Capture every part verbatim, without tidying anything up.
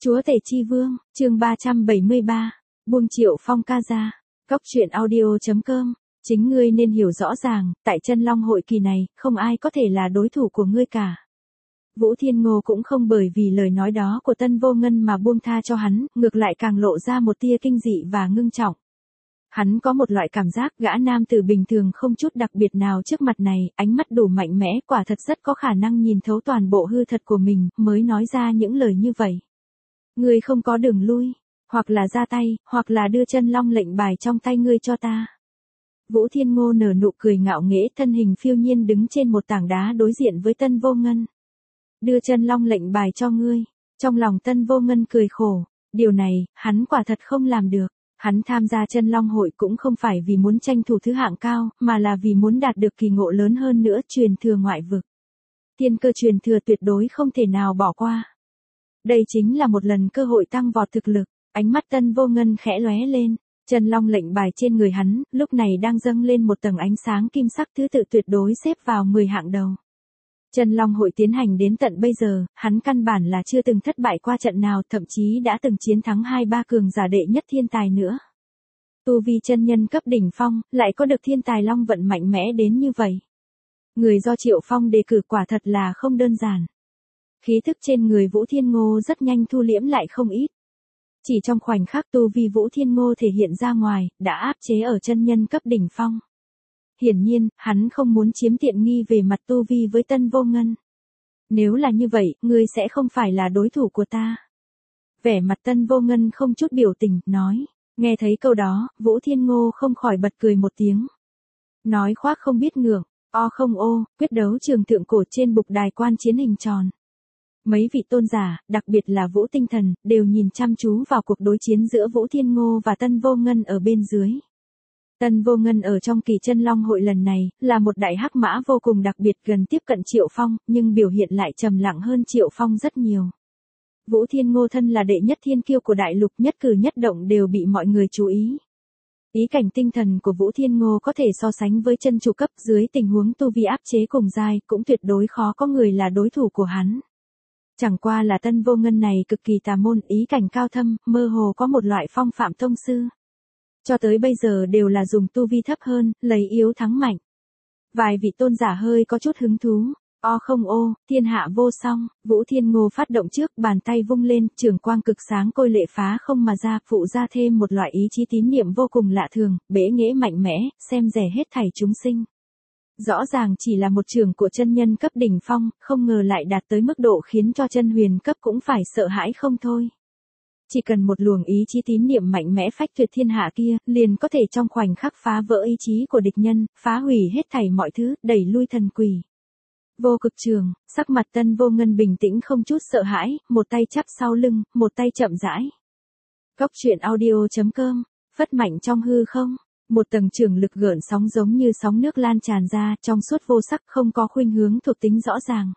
Chúa tể chi vương, chương ba trăm bảy mươi ba, buông Triệu Phong ca ra. Cóc truyện audio chấm com. Chính ngươi nên hiểu rõ ràng, tại Chân Long hội kỳ này, không ai có thể là đối thủ của ngươi cả. Vũ Thiên Ngô cũng không bởi vì lời nói đó của Tân Vô Ngân mà buông tha cho hắn, ngược lại càng lộ ra một tia kinh dị và ngưng trọng. Hắn có một loại cảm giác gã nam tử bình thường không chút đặc biệt nào trước mặt này, ánh mắt đủ mạnh mẽ, quả thật rất có khả năng nhìn thấu toàn bộ hư thật của mình, mới nói ra những lời như vậy. Ngươi không có đường lui, hoặc là ra tay, hoặc là đưa Chân Long lệnh bài trong tay ngươi cho ta. Vũ Thiên Ngô nở nụ cười ngạo nghễ, thân hình phiêu nhiên đứng trên một tảng đá đối diện với Tân Vô Ngân. Đưa Chân Long lệnh bài cho ngươi. Trong lòng Tân Vô Ngân cười khổ, điều này, hắn quả thật không làm được. Hắn tham gia Chân Long hội cũng không phải vì muốn tranh thủ thứ hạng cao, mà là vì muốn đạt được kỳ ngộ lớn hơn nữa, truyền thừa ngoại vực. Thiên cơ truyền thừa tuyệt đối không thể nào bỏ qua. Đây chính là một lần cơ hội tăng vọt thực lực. Ánh mắt Tân Vô Ngân khẽ lóe lên, Chân Long lệnh bài trên người hắn, lúc này đang dâng lên một tầng ánh sáng kim sắc, thứ tự tuyệt đối xếp vào mười hạng đầu. Chân Long hội tiến hành đến tận bây giờ, hắn căn bản là chưa từng thất bại qua trận nào, thậm chí đã từng chiến thắng hai ba cường giả đệ nhất thiên tài nữa. Tu vi chân nhân cấp đỉnh phong, lại có được thiên tài long vận mạnh mẽ đến như vậy. Người do Triệu Phong đề cử quả thật là không đơn giản. Khí thức trên người Vũ Thiên Ngô rất nhanh thu liễm lại không ít. Chỉ trong khoảnh khắc tu vi Vũ Thiên Ngô thể hiện ra ngoài, đã áp chế ở chân nhân cấp đỉnh phong. Hiển nhiên, hắn không muốn chiếm tiện nghi về mặt tu vi với Tân Vô Ngân. Nếu là như vậy, ngươi sẽ không phải là đối thủ của ta. Vẻ mặt Tân Vô Ngân không chút biểu tình, nói. Nghe thấy câu đó, Vũ Thiên Ngô không khỏi bật cười một tiếng. Nói khoác không biết ngượng, o không ô, quyết đấu trường thượng cổ trên bục đài quan chiến hình tròn. Mấy vị tôn giả, đặc biệt là Vũ Tinh Thần, đều nhìn chăm chú vào cuộc đối chiến giữa Vũ Thiên Ngô và Tân Vô Ngân ở bên dưới. Tân Vô Ngân ở trong kỳ Chân Long hội lần này, là một đại hắc mã vô cùng đặc biệt, gần tiếp cận Triệu Phong, nhưng biểu hiện lại trầm lặng hơn Triệu Phong rất nhiều. Vũ Thiên Ngô thân là đệ nhất thiên kiêu của đại lục, nhất cử nhất động đều bị mọi người chú ý. Ý cảnh tinh thần của Vũ Thiên Ngô có thể so sánh với chân chủ cấp, dưới tình huống tu vi áp chế cùng giai, cũng tuyệt đối khó có người là đối thủ của hắn. Chẳng qua là Tân Vô Ngân này cực kỳ tà môn, ý cảnh cao thâm, mơ hồ có một loại phong phạm tông sư. Cho tới bây giờ đều là dùng tu vi thấp hơn, lấy yếu thắng mạnh. Vài vị tôn giả hơi có chút hứng thú. O không ô, thiên hạ vô song, Vũ Thiên Ngô phát động trước, bàn tay vung lên, trường quang cực sáng côi lệ phá không mà ra, phụ ra thêm một loại ý chí tín niệm vô cùng lạ thường, bẽ nghễ mạnh mẽ, xem rẻ hết thảy chúng sinh. Rõ ràng chỉ là một trường của chân nhân cấp đỉnh phong, không ngờ lại đạt tới mức độ khiến cho chân huyền cấp cũng phải sợ hãi không thôi. Chỉ cần một luồng ý chí tín niệm mạnh mẽ phách tuyệt thiên hạ kia, liền có thể trong khoảnh khắc phá vỡ ý chí của địch nhân, phá hủy hết thảy mọi thứ, đẩy lui thần quỷ. Vô cực trường, sắc mặt Tân Vô Ngân bình tĩnh không chút sợ hãi, một tay chắp sau lưng, một tay chậm rãi. Cóc truyện audio chấm com, phất mạnh trong hư không, một tầng trường lực gợn sóng giống như sóng nước lan tràn ra, trong suốt vô sắc, không có khuynh hướng thuộc tính rõ ràng.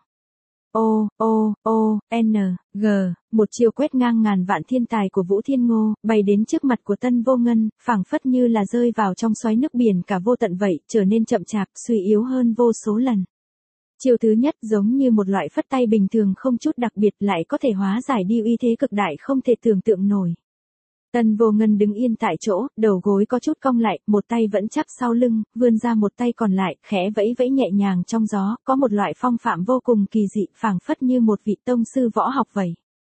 O, O, O, N, G, một chiêu quét ngang ngàn vạn thiên tài của Vũ Thiên Ngô, bay đến trước mặt của Tân Vô Ngân, phảng phất như là rơi vào trong xoáy nước biển cả vô tận vậy, trở nên chậm chạp, suy yếu hơn vô số lần. Chiêu thứ nhất giống như một loại phất tay bình thường không chút đặc biệt, lại có thể hóa giải đi uy thế cực đại không thể tưởng tượng nổi. Tân Vô Ngân đứng yên tại chỗ, đầu gối có chút cong lại, một tay vẫn chắp sau lưng, vươn ra một tay còn lại, khẽ vẫy vẫy nhẹ nhàng trong gió, có một loại phong phạm vô cùng kỳ dị, phảng phất như một vị tông sư võ học vậy.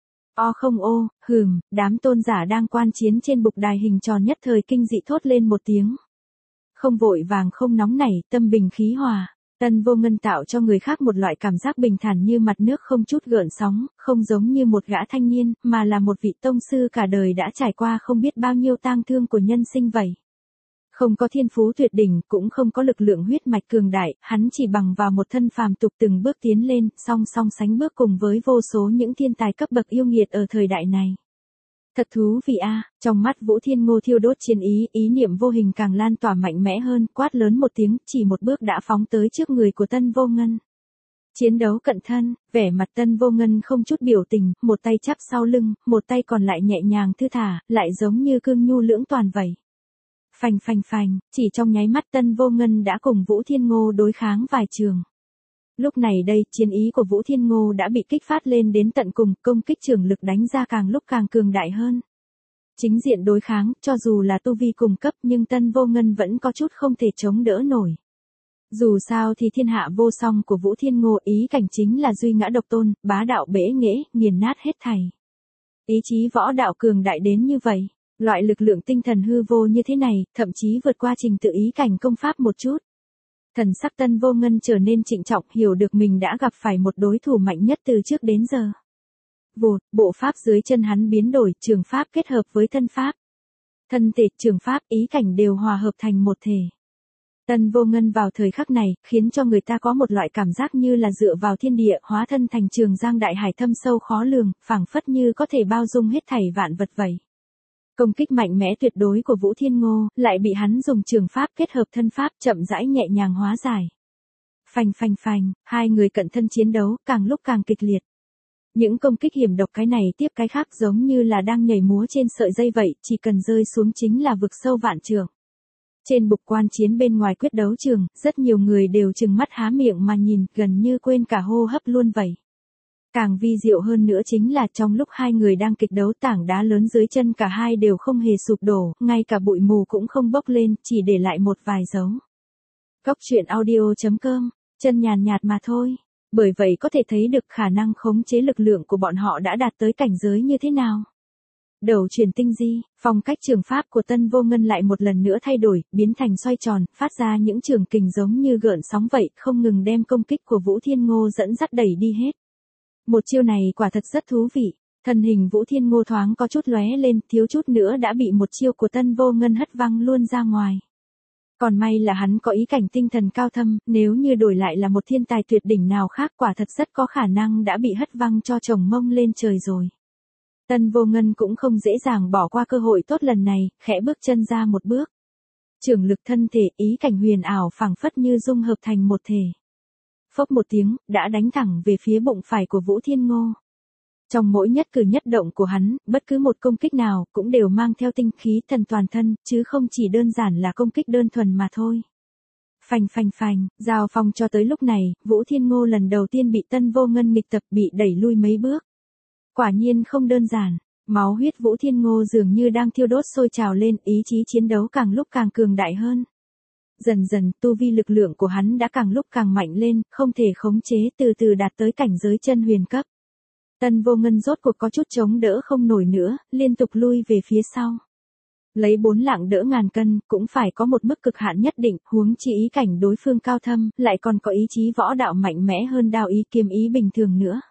O không ô, hừm, đám tôn giả đang quan chiến trên bục đài hình tròn nhất thời kinh dị thốt lên một tiếng. Không vội vàng không nóng nảy, tâm bình khí hòa. Tân Vô Ngân tạo cho người khác một loại cảm giác bình thản như mặt nước không chút gợn sóng, không giống như một gã thanh niên, mà là một vị tông sư cả đời đã trải qua không biết bao nhiêu tang thương của nhân sinh vậy. Không có thiên phú tuyệt đỉnh, cũng không có lực lượng huyết mạch cường đại, hắn chỉ bằng vào một thân phàm tục từng bước tiến lên, song song sánh bước cùng với vô số những thiên tài cấp bậc yêu nghiệt ở thời đại này. Thật thú vị a, trong mắt Vũ Thiên Ngô thiêu đốt chiến ý, ý niệm vô hình càng lan tỏa mạnh mẽ hơn, quát lớn một tiếng, chỉ một bước đã phóng tới trước người của Tân Vô Ngân. Chiến đấu cận thân, vẻ mặt Tân Vô Ngân không chút biểu tình, một tay chắp sau lưng, một tay còn lại nhẹ nhàng thư thả, lại giống như cương nhu lưỡng toàn vậy. Phành phành phành, chỉ trong nháy mắt Tân Vô Ngân đã cùng Vũ Thiên Ngô đối kháng vài trường. Lúc này đây, chiến ý của Vũ Thiên Ngô đã bị kích phát lên đến tận cùng, công kích trường lực đánh ra càng lúc càng cường đại hơn. Chính diện đối kháng, cho dù là tu vi cùng cấp nhưng Tân Vô Ngân vẫn có chút không thể chống đỡ nổi. Dù sao thì thiên hạ vô song của Vũ Thiên Ngô ý cảnh chính là duy ngã độc tôn, bá đạo bể nghễ, nghiền nát hết thảy. Ý chí võ đạo cường đại đến như vậy, loại lực lượng tinh thần hư vô như thế này, thậm chí vượt qua trình tự ý cảnh công pháp một chút. Thần sắc Tân Vô Ngân trở nên trịnh trọng, hiểu được mình đã gặp phải một đối thủ mạnh nhất từ trước đến giờ. Vụt, bộ pháp dưới chân hắn biến đổi, trường pháp kết hợp với thân pháp. Thân thể, trường pháp, ý cảnh đều hòa hợp thành một thể. Tân Vô Ngân vào thời khắc này, khiến cho người ta có một loại cảm giác như là dựa vào thiên địa, hóa thân thành trường giang đại hải thâm sâu khó lường, phảng phất như có thể bao dung hết thảy vạn vật vậy. Công kích mạnh mẽ tuyệt đối của Vũ Thiên Ngô, lại bị hắn dùng trường pháp kết hợp thân pháp chậm rãi nhẹ nhàng hóa giải. Phanh phanh phanh, hai người cận thân chiến đấu, càng lúc càng kịch liệt. Những công kích hiểm độc cái này tiếp cái khác giống như là đang nhảy múa trên sợi dây vậy, chỉ cần rơi xuống chính là vực sâu vạn trượng. Trên bục quan chiến bên ngoài quyết đấu trường, rất nhiều người đều trừng mắt há miệng mà nhìn, gần như quên cả hô hấp luôn vậy. Càng vi diệu hơn nữa chính là trong lúc hai người đang kịch đấu, tảng đá lớn dưới chân cả hai đều không hề sụp đổ, ngay cả bụi mù cũng không bốc lên, chỉ để lại một vài dấu. Góc truyện audio chấm com, chân nhàn nhạt mà thôi. Bởi vậy có thể thấy được khả năng khống chế lực lượng của bọn họ đã đạt tới cảnh giới như thế nào. Đầu truyền tinh di, phong cách trường pháp của Tân Vô Ngân lại một lần nữa thay đổi, biến thành xoay tròn, phát ra những trường kình giống như gợn sóng vậy, không ngừng đem công kích của Vũ Thiên Ngô dẫn dắt đẩy đi hết. Một chiêu này quả thật rất thú vị, thân hình Vũ Thiên Ngô thoáng có chút lóe lên, thiếu chút nữa đã bị một chiêu của Tân Vô Ngân hất văng luôn ra ngoài. Còn may là hắn có ý cảnh tinh thần cao thâm, nếu như đổi lại là một thiên tài tuyệt đỉnh nào khác quả thật rất có khả năng đã bị hất văng cho chồng mông lên trời rồi. Tân Vô Ngân cũng không dễ dàng bỏ qua cơ hội tốt lần này, khẽ bước chân ra một bước. Trường lực thân thể, ý cảnh huyền ảo phảng phất như dung hợp thành một thể. Phốc một tiếng, đã đánh thẳng về phía bụng phải của Vũ Thiên Ngô. Trong mỗi nhất cử nhất động của hắn, bất cứ một công kích nào cũng đều mang theo tinh khí thần toàn thân, chứ không chỉ đơn giản là công kích đơn thuần mà thôi. Phanh phanh phanh, giao phong cho tới lúc này, Vũ Thiên Ngô lần đầu tiên bị Tân Vô Ngân nghịch tập, bị đẩy lui mấy bước. Quả nhiên không đơn giản, máu huyết Vũ Thiên Ngô dường như đang thiêu đốt sôi trào lên, ý chí chiến đấu càng lúc càng cường đại hơn. Dần dần, tu vi lực lượng của hắn đã càng lúc càng mạnh lên, không thể khống chế, từ từ đạt tới cảnh giới chân huyền cấp. Tân Vô Ngân rốt cuộc có chút chống đỡ không nổi nữa, liên tục lui về phía sau. Lấy bốn lạng đỡ ngàn cân, cũng phải có một mức cực hạn nhất định, huống chi ý cảnh đối phương cao thâm, lại còn có ý chí võ đạo mạnh mẽ hơn đao ý kiếm ý bình thường nữa.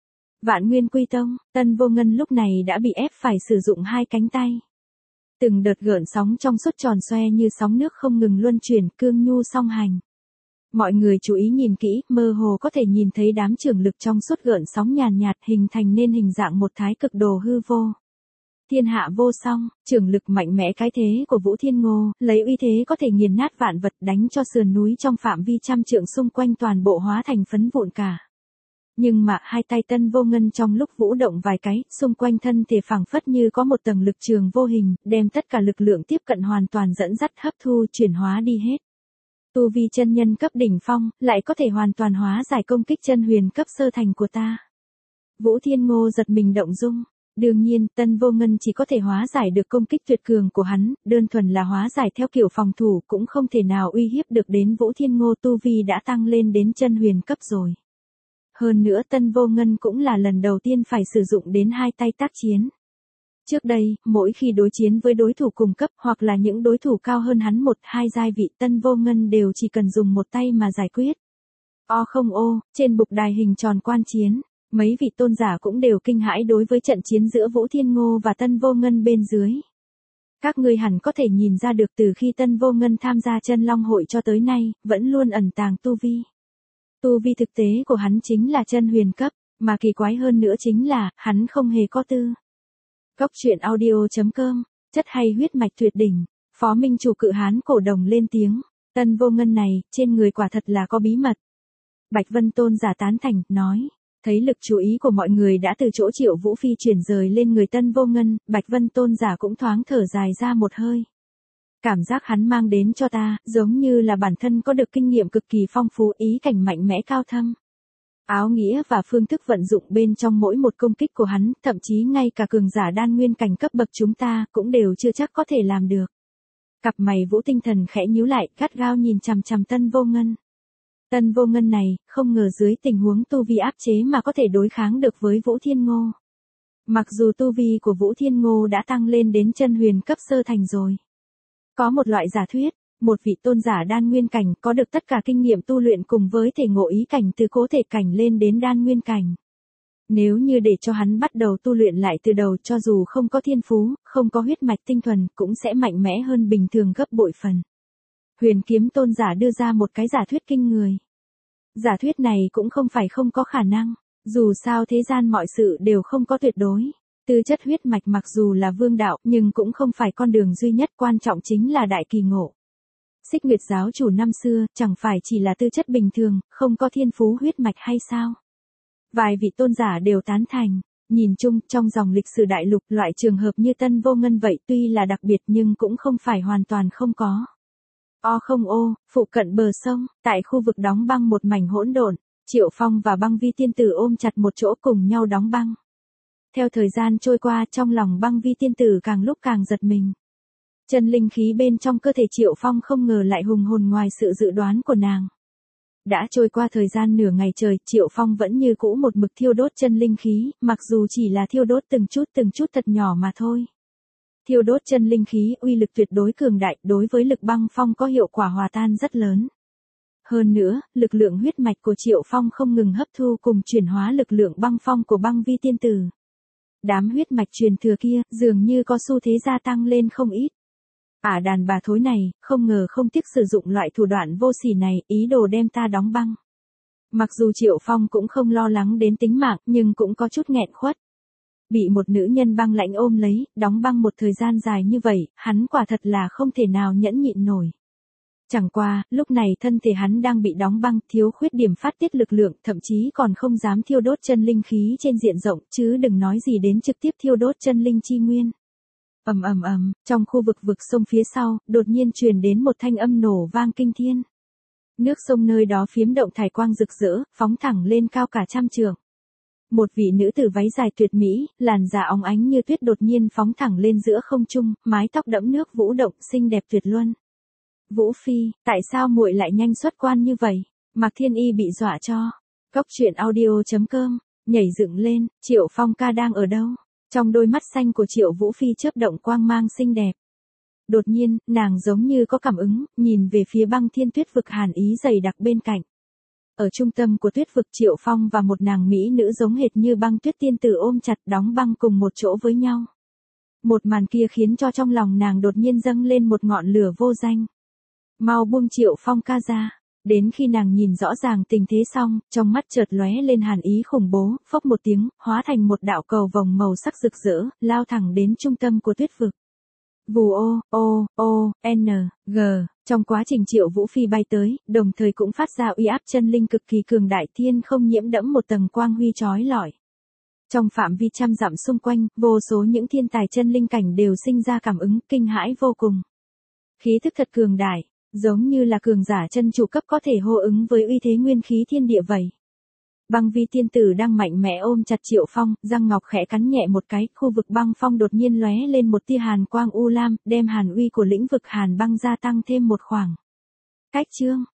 Vạn Nguyên Quy Tông, Tân Vô Ngân lúc này đã bị ép phải sử dụng hai cánh tay. Từng đợt gợn sóng trong suốt tròn xoe như sóng nước không ngừng luân chuyển, cương nhu song hành. Mọi người chú ý nhìn kỹ, mơ hồ có thể nhìn thấy đám trường lực trong suốt gợn sóng nhàn nhạt, hình thành nên hình dạng một thái cực đồ hư vô. Thiên hạ vô song, trường lực mạnh mẽ cái thế của Vũ Thiên Ngô, lấy uy thế có thể nghiền nát vạn vật, đánh cho sườn núi trong phạm vi trăm trượng xung quanh toàn bộ hóa thành phấn vụn cả. Nhưng mà hai tay Tân Vô Ngân trong lúc vũ động vài cái, xung quanh thân thể phảng phất như có một tầng lực trường vô hình, đem tất cả lực lượng tiếp cận hoàn toàn dẫn dắt hấp thu chuyển hóa đi hết. Tu vi chân nhân cấp đỉnh phong, lại có thể hoàn toàn hóa giải công kích chân huyền cấp sơ thành của ta. Vũ Thiên Ngô giật mình động dung. Đương nhiên, Tân Vô Ngân chỉ có thể hóa giải được công kích tuyệt cường của hắn, đơn thuần là hóa giải theo kiểu phòng thủ cũng không thể nào uy hiếp được đến Vũ Thiên Ngô, tu vi đã tăng lên đến chân huyền cấp rồi. Hơn nữa Tân Vô Ngân cũng là lần đầu tiên phải sử dụng đến hai tay tác chiến. Trước đây, mỗi khi đối chiến với đối thủ cùng cấp hoặc là những đối thủ cao hơn hắn một hai giai vị, Tân Vô Ngân đều chỉ cần dùng một tay mà giải quyết. O không ô, trên bục đài hình tròn quan chiến, mấy vị tôn giả cũng đều kinh hãi đối với trận chiến giữa Vũ Thiên Ngô và Tân Vô Ngân bên dưới. Các ngươi hẳn có thể nhìn ra được từ khi Tân Vô Ngân tham gia Chân Long hội cho tới nay, vẫn luôn ẩn tàng tu vi. Tu vi thực tế của hắn chính là chân huyền cấp, mà kỳ quái hơn nữa chính là, hắn không hề có tư. Góc truyện audio chấm com, chất hay huyết mạch tuyệt đỉnh, Phó Minh Chủ Cự Hán cổ đồng lên tiếng, Tân Vô Ngân này, trên người quả thật là có bí mật. Bạch Vân Tôn giả tán thành, nói, thấy lực chú ý của mọi người đã từ chỗ Triệu Vũ Phi chuyển rời lên người Tân Vô Ngân, Bạch Vân Tôn giả cũng thoáng thở dài ra một hơi. Cảm giác hắn mang đến cho ta, giống như là bản thân có được kinh nghiệm cực kỳ phong phú, ý cảnh mạnh mẽ cao thâm. Áo nghĩa và phương thức vận dụng bên trong mỗi một công kích của hắn, thậm chí ngay cả cường giả đan nguyên cảnh cấp bậc chúng ta cũng đều chưa chắc có thể làm được. Cặp mày Vũ Tinh Thần khẽ nhíu lại, gắt gao nhìn chằm chằm Tân Vô Ngân. Tân Vô Ngân này, không ngờ dưới tình huống tu vi áp chế mà có thể đối kháng được với Vũ Thiên Ngô. Mặc dù tu vi của Vũ Thiên Ngô đã tăng lên đến chân huyền cấp sơ thành rồi. Có một loại giả thuyết, một vị tôn giả đan nguyên cảnh có được tất cả kinh nghiệm tu luyện cùng với thể ngộ ý cảnh từ cố thể cảnh lên đến đan nguyên cảnh. Nếu như để cho hắn bắt đầu tu luyện lại từ đầu, cho dù không có thiên phú, không có huyết mạch tinh thuần, cũng sẽ mạnh mẽ hơn bình thường gấp bội phần. Huyền Kiếm tôn giả đưa ra một cái giả thuyết kinh người. Giả thuyết này cũng không phải không có khả năng, dù sao thế gian mọi sự đều không có tuyệt đối. Tư chất huyết mạch mặc dù là vương đạo, nhưng cũng không phải con đường duy nhất, quan trọng chính là đại kỳ ngộ. Xích Nguyệt giáo chủ năm xưa, chẳng phải chỉ là tư chất bình thường, không có thiên phú huyết mạch hay sao? Vài vị tôn giả đều tán thành. Nhìn chung, trong dòng lịch sử đại lục, loại trường hợp như Tân Vô Ngân vậy tuy là đặc biệt nhưng cũng không phải hoàn toàn không có. O không ô, phụ cận bờ sông, tại khu vực đóng băng một mảnh hỗn độn, Triệu Phong và Băng Vi tiên tử ôm chặt một chỗ cùng nhau đóng băng. Theo thời gian trôi qua, trong lòng Băng Vi tiên tử càng lúc càng giật mình. Chân linh khí bên trong cơ thể Triệu Phong không ngờ lại hùng hồn ngoài sự dự đoán của nàng. Đã trôi qua thời gian nửa ngày trời, Triệu Phong vẫn như cũ một mực thiêu đốt chân linh khí, mặc dù chỉ là thiêu đốt từng chút từng chút thật nhỏ mà thôi. Thiêu đốt chân linh khí uy lực tuyệt đối cường đại, đối với lực băng phong có hiệu quả hòa tan rất lớn. Hơn nữa, lực lượng huyết mạch của Triệu Phong không ngừng hấp thu cùng chuyển hóa lực lượng băng phong của Băng Vi tiên tử. Đám huyết mạch truyền thừa kia, dường như có xu thế gia tăng lên không ít. Ả đàn bà thối này, không ngờ không tiếc sử dụng loại thủ đoạn vô sỉ này, ý đồ đem ta đóng băng. Mặc dù Triệu Phong cũng không lo lắng đến tính mạng, nhưng cũng có chút nghẹn khuất. Bị một nữ nhân băng lãnh ôm lấy, đóng băng một thời gian dài như vậy, hắn quả thật là không thể nào nhẫn nhịn nổi. Chẳng qua, lúc này thân thể hắn đang bị đóng băng, thiếu khuyết điểm phát tiết lực lượng, thậm chí còn không dám thiêu đốt chân linh khí trên diện rộng, chứ đừng nói gì đến trực tiếp thiêu đốt chân linh chi nguyên. Ầm ầm ầm, trong khu vực vực sông phía sau, đột nhiên truyền đến một thanh âm nổ vang kinh thiên. Nước sông nơi đó phiếm động thải quang rực rỡ, phóng thẳng lên cao cả trăm trượng. Một vị nữ tử váy dài tuyệt mỹ, làn da óng ánh như tuyết đột nhiên phóng thẳng lên giữa không trung, mái tóc đẫm nước vũ động, xinh đẹp tuyệt luân. Vũ Phi, tại sao muội lại nhanh xuất quan như vậy? Mạc Thiên Y bị dọa cho. Cốc truyện audio chấm com, nhảy dựng lên, Triệu Phong ca đang ở đâu? Trong đôi mắt xanh của Triệu Vũ Phi chớp động quang mang xinh đẹp. Đột nhiên, nàng giống như có cảm ứng, nhìn về phía Băng Thiên Tuyết vực hàn ý dày đặc bên cạnh. Ở trung tâm của tuyết vực, Triệu Phong và một nàng mỹ nữ giống hệt như Băng Tuyết tiên tử ôm chặt đóng băng cùng một chỗ với nhau. Một màn kia khiến cho trong lòng nàng đột nhiên dâng lên một ngọn lửa vô danh. Mau buông Triệu Phong ca ra. Đến khi nàng nhìn rõ ràng tình thế xong, trong mắt chợt lóe lên hàn ý khủng bố, phốc một tiếng, hóa thành một đạo cầu vồng màu sắc rực rỡ, lao thẳng đến trung tâm của tuyết vực. Vù ô, ô, ô, n, g, trong quá trình Triệu Vũ Phi bay tới, đồng thời cũng phát ra uy áp chân linh cực kỳ cường đại, thiên không nhiễm đẫm một tầng quang huy chói lọi. Trong phạm vi trăm dặm xung quanh, vô số những thiên tài chân linh cảnh đều sinh ra cảm ứng, kinh hãi vô cùng. Khí thức thật cường đại. Giống như là cường giả chân chủ cấp có thể hô ứng với uy thế nguyên khí thiên địa vậy. Băng Vi tiên tử đang mạnh mẽ ôm chặt Triệu Phong, răng ngọc khẽ cắn nhẹ một cái, khu vực băng phong đột nhiên lóe lên một tia hàn quang u lam, đem hàn uy của lĩnh vực hàn băng gia tăng thêm một khoảng cách. Chương